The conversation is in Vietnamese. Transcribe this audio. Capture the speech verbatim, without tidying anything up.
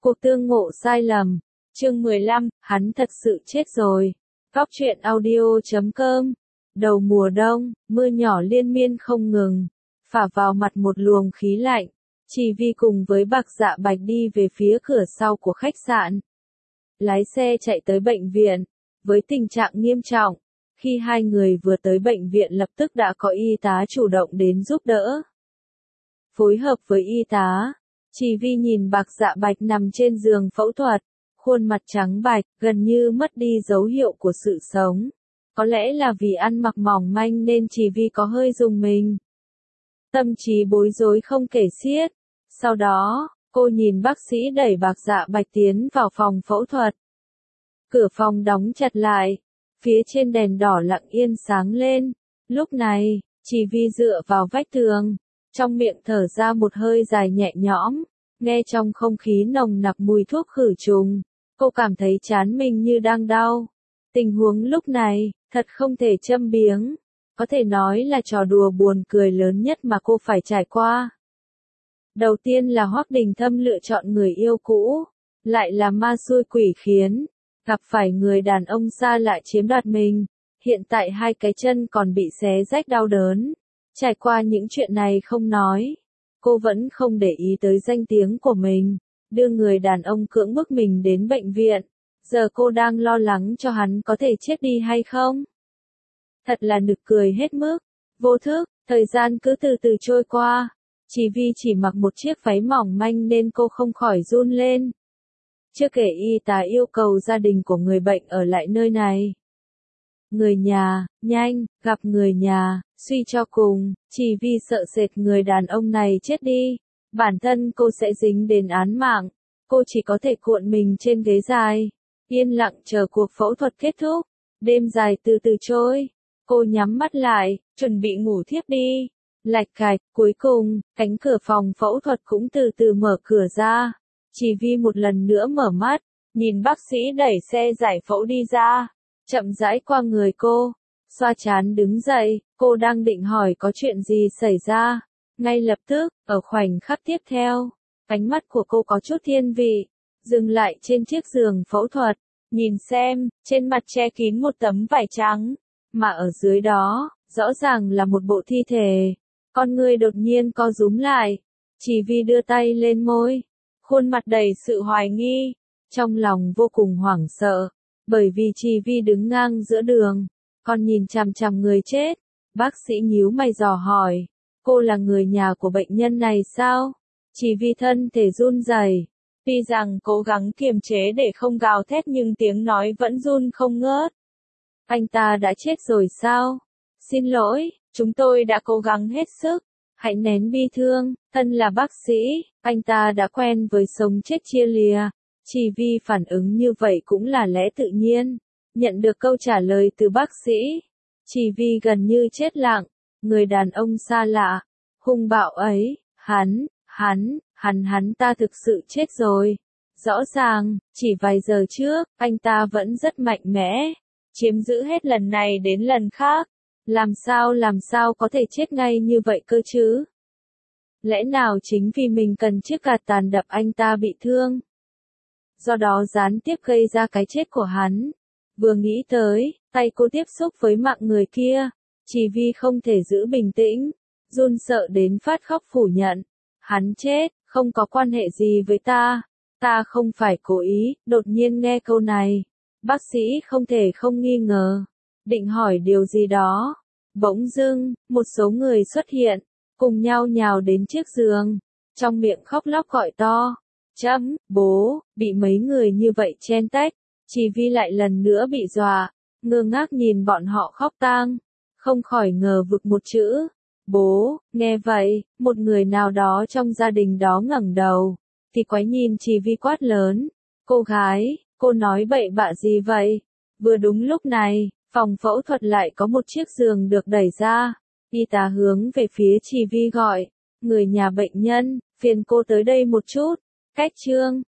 Cuộc tương ngộ sai lầm. Chương mười lăm, hắn thật sự chết rồi. Góc truyện audio chấm com. Đầu mùa đông, mưa nhỏ liên miên không ngừng, phả vào mặt một luồng khí lạnh. Chỉ Vi cùng với Bạc Dạ Bạch đi về phía cửa sau của khách sạn. Lái xe chạy tới bệnh viện, với tình trạng nghiêm trọng. Khi hai người vừa tới bệnh viện lập tức đã có y tá chủ động đến giúp đỡ. Phối hợp với y tá, Chỉ Vi nhìn Bạc Dạ Bạch nằm trên giường phẫu thuật, khuôn mặt trắng bạch, gần như mất đi dấu hiệu của sự sống. Có lẽ là vì ăn mặc mỏng manh nên Chỉ Vi có hơi rùng mình. Tâm trí bối rối không kể xiết. Sau đó, cô nhìn bác sĩ đẩy Bạc Dạ Bạch tiến vào phòng phẫu thuật. Cửa phòng đóng chặt lại, phía trên đèn đỏ lặng yên sáng lên. Lúc này, Chỉ Vi dựa vào vách tường, trong miệng thở ra một hơi dài nhẹ nhõm, nghe trong không khí nồng nặc mùi thuốc khử trùng, cô cảm thấy trán mình như đang đau. Tình huống lúc này, thật không thể châm biếm, có thể nói là trò đùa buồn cười lớn nhất mà cô phải trải qua. Đầu tiên là Hoắc Đình Thâm lựa chọn người yêu cũ, lại là ma xui quỷ khiến, gặp phải người đàn ông xa lạ chiếm đoạt mình, hiện tại hai cái chân còn bị xé rách đau đớn. Trải qua những chuyện này không nói, cô vẫn không để ý tới danh tiếng của mình, đưa người đàn ông cưỡng bức mình đến bệnh viện, giờ cô đang lo lắng cho hắn có thể chết đi hay không. Thật là nực cười hết mức, vô thức, thời gian cứ từ từ trôi qua, Chỉ Vi chỉ mặc một chiếc váy mỏng manh nên cô không khỏi run lên. Chưa kể y tá yêu cầu gia đình của người bệnh ở lại nơi này. Người nhà, nhanh, gặp người nhà, suy cho cùng, Chỉ Vi sợ sệt người đàn ông này chết đi, bản thân cô sẽ dính đến án mạng, cô chỉ có thể cuộn mình trên ghế dài, yên lặng chờ cuộc phẫu thuật kết thúc, đêm dài từ từ trôi, cô nhắm mắt lại, chuẩn bị ngủ thiếp đi, lạch cạch, cuối cùng, cánh cửa phòng phẫu thuật cũng từ từ mở cửa ra, Chỉ Vi một lần nữa mở mắt, nhìn bác sĩ đẩy xe giải phẫu đi ra. Chậm rãi qua người cô, xoa trán đứng dậy, cô đang định hỏi có chuyện gì xảy ra. Ngay lập tức, ở khoảnh khắc tiếp theo, ánh mắt của cô có chút thiên vị, dừng lại trên chiếc giường phẫu thuật, nhìn xem, trên mặt che kín một tấm vải trắng, mà ở dưới đó, rõ ràng là một bộ thi thể. Con người đột nhiên co rúm lại, Chỉ Vi đưa tay lên môi, khuôn mặt đầy sự hoài nghi, trong lòng vô cùng hoảng sợ. Bởi vì Chỉ Vi đứng ngang giữa đường, còn nhìn chằm chằm người chết, bác sĩ nhíu mày dò hỏi, cô là người nhà của bệnh nhân này sao? Chỉ Vi thân thể run rẩy, tuy rằng cố gắng kiềm chế để không gào thét nhưng tiếng nói vẫn run không ngớt. Anh ta đã chết rồi sao? Xin lỗi, chúng tôi đã cố gắng hết sức, hãy nén bi thương, thân là bác sĩ, anh ta đã quen với sống chết chia lìa. Chỉ Vi phản ứng như vậy cũng là lẽ tự nhiên. Nhận được câu trả lời từ bác sĩ, Chỉ Vi gần như chết lặng, người đàn ông xa lạ, hung bạo ấy, hắn, hắn, hắn hắn ta thực sự chết rồi. Rõ ràng, chỉ vài giờ trước, anh ta vẫn rất mạnh mẽ, chiếm giữ hết lần này đến lần khác. Làm sao làm sao có thể chết ngay như vậy cơ chứ? Lẽ nào chính vì mình cần chiếc gạt tàn đập anh ta bị thương? Do đó gián tiếp gây ra cái chết của hắn. Vừa nghĩ tới, tay cô tiếp xúc với mạng người kia, Chỉ Vi không thể giữ bình tĩnh, run sợ đến phát khóc phủ nhận. Hắn chết, không có quan hệ gì với ta, ta không phải cố ý. Đột nhiên nghe câu này, bác sĩ không thể không nghi ngờ, định hỏi điều gì đó. Bỗng dưng, một số người xuất hiện, cùng nhau nhào đến chiếc giường, trong miệng khóc lóc gọi to. Chấm, bố, bị mấy người như vậy chen tách, Chỉ Vi lại lần nữa bị dọa, ngơ ngác nhìn bọn họ khóc tang, không khỏi ngờ vực một chữ, bố. Nghe vậy, một người nào đó trong gia đình đó ngẩng đầu, thì quái nhìn Chỉ Vi quát lớn, cô gái, cô nói bậy bạ gì vậy? Vừa đúng lúc này, phòng phẫu thuật lại có một chiếc giường được đẩy ra, y tá hướng về phía Chỉ Vi gọi, người nhà bệnh nhân, phiền cô tới đây một chút. Cách chương